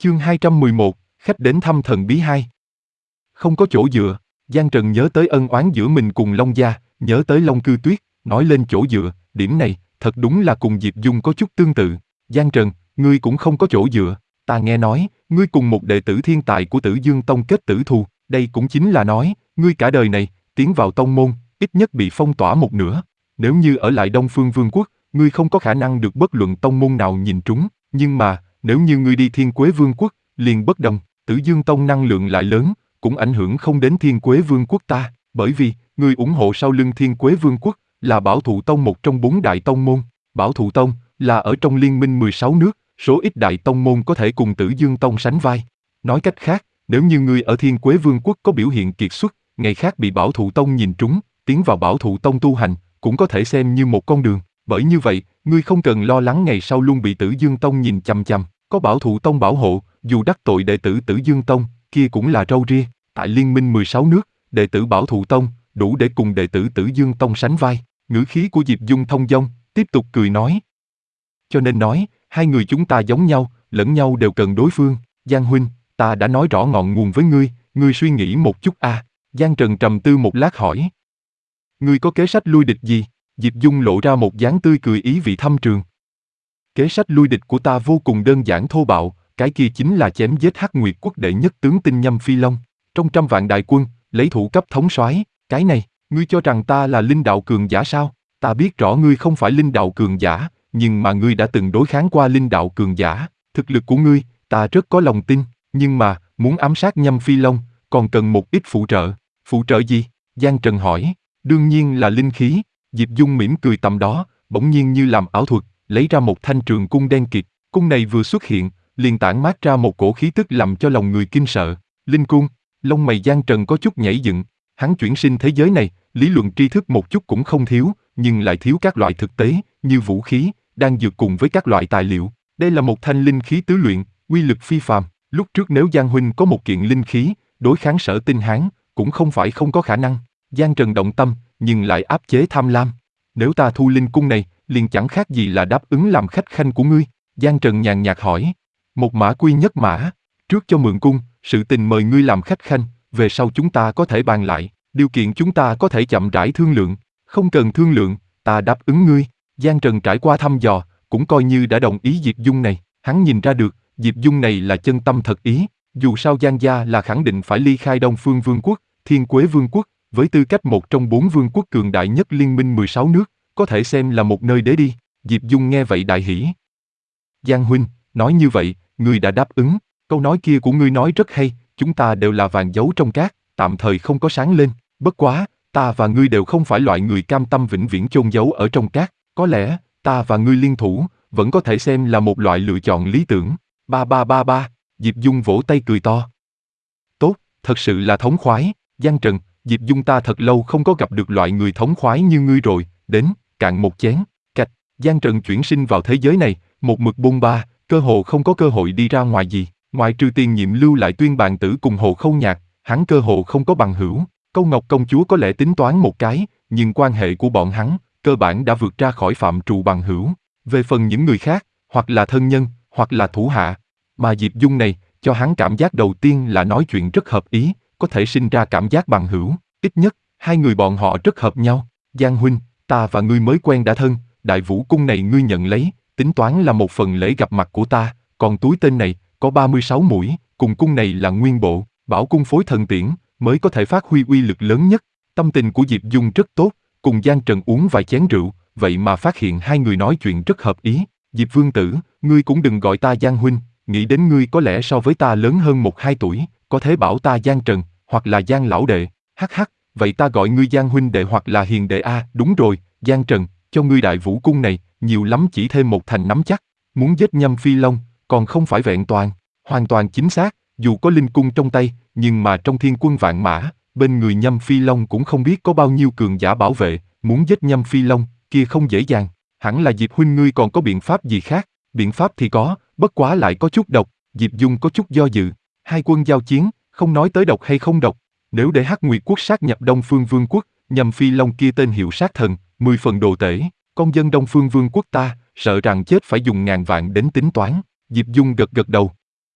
Chương 211, khách đến thăm thần bí 2. Không có chỗ dựa, Giang Trần nhớ tới ân oán giữa mình cùng Long gia, nhớ tới Long Cư Tuyết, nói lên chỗ dựa, điểm này, thật đúng là cùng Diệp Dung có chút tương tự. Giang Trần, ngươi cũng không có chỗ dựa, ta nghe nói, ngươi cùng một đệ tử thiên tài của Tử Dương Tông kết tử thù, đây cũng chính là nói, ngươi cả đời này, tiến vào tông môn, ít nhất bị phong tỏa một nửa. Nếu như ở lại Đông Phương Vương quốc, ngươi không có khả năng được bất luận tông môn nào nhìn trúng, nhưng mà, nếu như ngươi đi Thiên Quế Vương quốc, liền bất đồng, Tử Dương Tông năng lượng lại lớn, cũng ảnh hưởng không đến Thiên Quế Vương quốc ta, bởi vì, ngươi ủng hộ sau lưng Thiên Quế Vương quốc, là Bảo Thụ Tông một trong 4 đại tông môn. Bảo Thụ Tông, là ở trong liên minh 16 nước, số ít đại tông môn có thể cùng Tử Dương Tông sánh vai. Nói cách khác, nếu như ngươi ở Thiên Quế Vương quốc có biểu hiện kiệt xuất, ngày khác bị Bảo Thụ Tông nhìn trúng, tiến vào Bảo Thụ Tông tu hành, cũng có thể xem như một con đường. Bởi như vậy, ngươi không cần lo lắng ngày sau luôn bị Tử Dương Tông nhìn chằm chằm, có Bảo Thụ Tông bảo hộ, dù đắc tội đệ tử Tử Dương Tông, kia cũng là râu ria. Tại liên minh 16 nước, đệ tử Bảo Thụ Tông, đủ để cùng đệ tử Tử Dương Tông sánh vai. Ngữ khí của Diệp Dung thông dong, tiếp tục cười nói. Cho nên nói, hai người chúng ta giống nhau, lẫn nhau đều cần đối phương. Giang huynh, ta đã nói rõ ngọn nguồn với ngươi suy nghĩ một chút a. Giang Trần trầm tư một lát hỏi. Ngươi có kế sách lui địch gì? Diệp Dung lộ ra một dáng tươi cười ý vị thâm trường. Kế sách lui địch của ta vô cùng đơn giản thô bạo, cái kia chính là chém giết Hắc Nguyệt quốc đệ nhất tướng tinh Nhâm Phi Long. Trong 100 vạn đại quân, lấy thủ cấp thống soái. Cái này, ngươi cho rằng ta là linh đạo cường giả sao? Ta biết rõ ngươi không phải linh đạo cường giả, nhưng mà ngươi đã từng đối kháng qua linh đạo cường giả. Thực lực của ngươi, ta rất có lòng tin, nhưng mà, muốn ám sát Nhâm Phi Long, còn cần một ít phụ trợ. Phụ trợ gì? Giang Trần hỏi. Đương nhiên là linh khí. Diệp Dung mỉm cười tầm đó, bỗng nhiên như làm ảo thuật, lấy ra một thanh trường cung đen kịt. Cung này vừa xuất hiện, liền tản mát ra một cổ khí tức làm cho lòng người kinh sợ. Linh cung. Lông mày Giang Trần có chút nhảy dựng. Hắn chuyển sinh thế giới này, lý luận tri thức một chút cũng không thiếu, nhưng lại thiếu các loại thực tế, như vũ khí, đan dược cùng với các loại tài liệu. Đây là một thanh linh khí tứ luyện, uy lực phi phàm. Lúc trước nếu Giang huynh có một kiện linh khí, đối kháng Sở Tinh Hán, cũng không phải không có khả năng. Giang Trần động tâm, nhưng lại áp chế tham lam. Nếu ta thu linh cung này, liền chẳng khác gì là đáp ứng làm khách khanh của ngươi. Giang Trần nhàn nhạt hỏi. Một mã quy nhất mã, trước cho mượn cung, sự tình mời ngươi làm khách khanh, về sau chúng ta có thể bàn lại, điều kiện chúng ta có thể chậm rãi thương lượng. Không cần thương lượng, ta đáp ứng ngươi. Giang Trần trải qua thăm dò, cũng coi như đã đồng ý Diệp Dung này. Hắn nhìn ra được, Diệp Dung này là chân tâm thật ý. Dù sao Giang gia là khẳng định phải ly khai Đông Phương Vương quốc, Thiên Quế Vương quốc, với tư cách một trong 4 vương quốc cường đại nhất liên minh 16 nước, có thể xem là một nơi để đi. Diệp Dung nghe vậy đại hỉ. Giang huynh, nói như vậy, ngươi đã đáp ứng. Câu nói kia của ngươi nói rất hay, chúng ta đều là vàng giấu trong cát, tạm thời không có sáng lên. Bất quá, ta và ngươi đều không phải loại người cam tâm vĩnh viễn chôn giấu ở trong cát. Có lẽ, ta và ngươi liên thủ, vẫn có thể xem là một loại lựa chọn lý tưởng. Ba. Diệp Dung vỗ tay cười to. Tốt, thật sự là thống khoái. Giang Trần, Diệp Dung ta thật lâu không có gặp được loại người thống khoái như ngươi rồi. Đến, cạn một chén. Cạch, Giang Trần chuyển sinh vào thế giới này, một mực bôn ba, cơ hồ không có cơ hội đi ra ngoài gì. Ngoại trừ Tiền Nhiệm lưu lại Tuyên Bàn Tử cùng Hồ Khâu Nhạc, hắn cơ hồ không có bằng hữu. Câu Ngọc công chúa có lẽ tính toán một cái, nhưng quan hệ của bọn hắn, cơ bản đã vượt ra khỏi phạm trù bằng hữu. Về phần những người khác, hoặc là thân nhân, hoặc là thủ hạ, mà Diệp Dung này, cho hắn cảm giác đầu tiên là nói chuyện rất hợp ý, có thể sinh ra cảm giác bằng hữu. Ít nhất, hai người bọn họ rất hợp nhau. Giang huynh, ta và ngươi mới quen đã thân, Đại Vũ cung này ngươi nhận lấy, tính toán là một phần lễ gặp mặt của ta, còn túi tên này, có 36 mũi, cùng cung này là nguyên bộ, bảo cung phối thần tiễn, mới có thể phát huy uy lực lớn nhất. Tâm tình của Diệp Dung rất tốt, cùng Giang Trần uống vài chén rượu, vậy mà phát hiện hai người nói chuyện rất hợp ý. Diệp vương tử, ngươi cũng đừng gọi ta Giang huynh, nghĩ đến ngươi có lẽ so với ta lớn hơn 1-2 tuổi, có thể bảo ta Giang Trần, hoặc là Giang lão đệ. Hắc, vậy ta gọi ngươi Giang huynh đệ hoặc là hiền đệ a. Đúng rồi, Giang Trần, cho ngươi Đại Vũ cung này, nhiều lắm chỉ thêm một thành nắm chắc. Muốn giết Nhâm Phi Long, còn không phải vẹn toàn. Hoàn toàn chính xác, dù có linh cung trong tay, nhưng mà trong thiên quân vạn mã, bên người Nhâm Phi Long cũng không biết có bao nhiêu cường giả bảo vệ, muốn giết Nhâm Phi Long, kia không dễ dàng. Hẳn là Diệp huynh ngươi còn có biện pháp gì khác? Biện pháp thì có, bất quá lại có chút độc. Diệp Dung có chút do dự. Hai quân giao chiến, không nói tới độc hay không độc. Nếu để Hắc Nguyệt quốc sát nhập Đông Phương Vương quốc, Nhâm Phi Long kia tên hiệu sát thần, 10 phần đồ tể, con dân Đông Phương Vương quốc ta, sợ rằng chết phải dùng ngàn vạn đến tính toán. Diệp Dung gật gật đầu.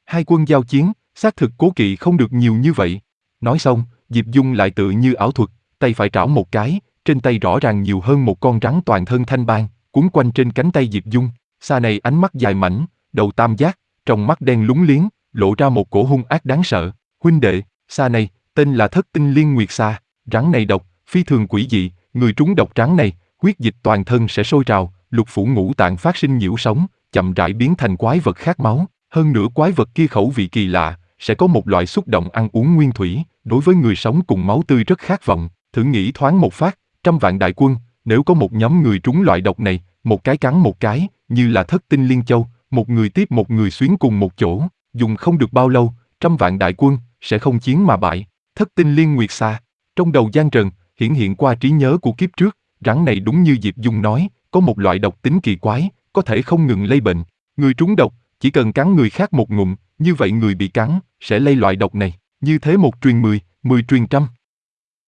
Hai quân giao chiến, xác thực cố kỵ không được nhiều như vậy. Nói xong, Diệp Dung lại tự như ảo thuật, tay phải trảo một cái, trên tay rõ ràng nhiều hơn một con rắn toàn thân thanh bang, quấn quanh trên cánh tay Diệp Dung. Xa này ánh mắt dài mảnh, đầu tam giác, trong mắt đen lúng liếng, lộ ra một cổ hung ác đáng sợ. Huynh đệ, xa này, tên là Thất Tinh Liên Nguyệt Xa, rắn này độc, phi thường quỷ dị, người trúng độc rắn này, huyết dịch toàn thân sẽ sôi trào, lục phủ ngũ tạng phát sinh nhiễu sóng, chậm rãi biến thành quái vật khát máu. Hơn nữa quái vật kia khẩu vị kỳ lạ, sẽ có một loại xúc động ăn uống nguyên thủy, đối với người sống cùng máu tươi rất khát vọng. Thử nghĩ thoáng một phát, 100 vạn đại quân, nếu có một nhóm người trúng loại độc này, một cái cắn một cái, như là Thất Tinh Liên Châu, một người tiếp một người xuyến cùng một chỗ, dùng không được bao lâu, 100 vạn đại quân sẽ không chiến mà bại. Thất Tinh Liên Nguyệt Xa. Trong đầu Giang Trần hiển hiện qua trí nhớ của kiếp trước, rắn này đúng như Diệp Dung nói, có một loại độc tính kỳ quái, có thể không ngừng lây bệnh. Người trúng độc, chỉ cần cắn người khác một ngụm, như vậy người bị cắn sẽ lây loại độc này. Như thế một truyền 10, 10 truyền trăm.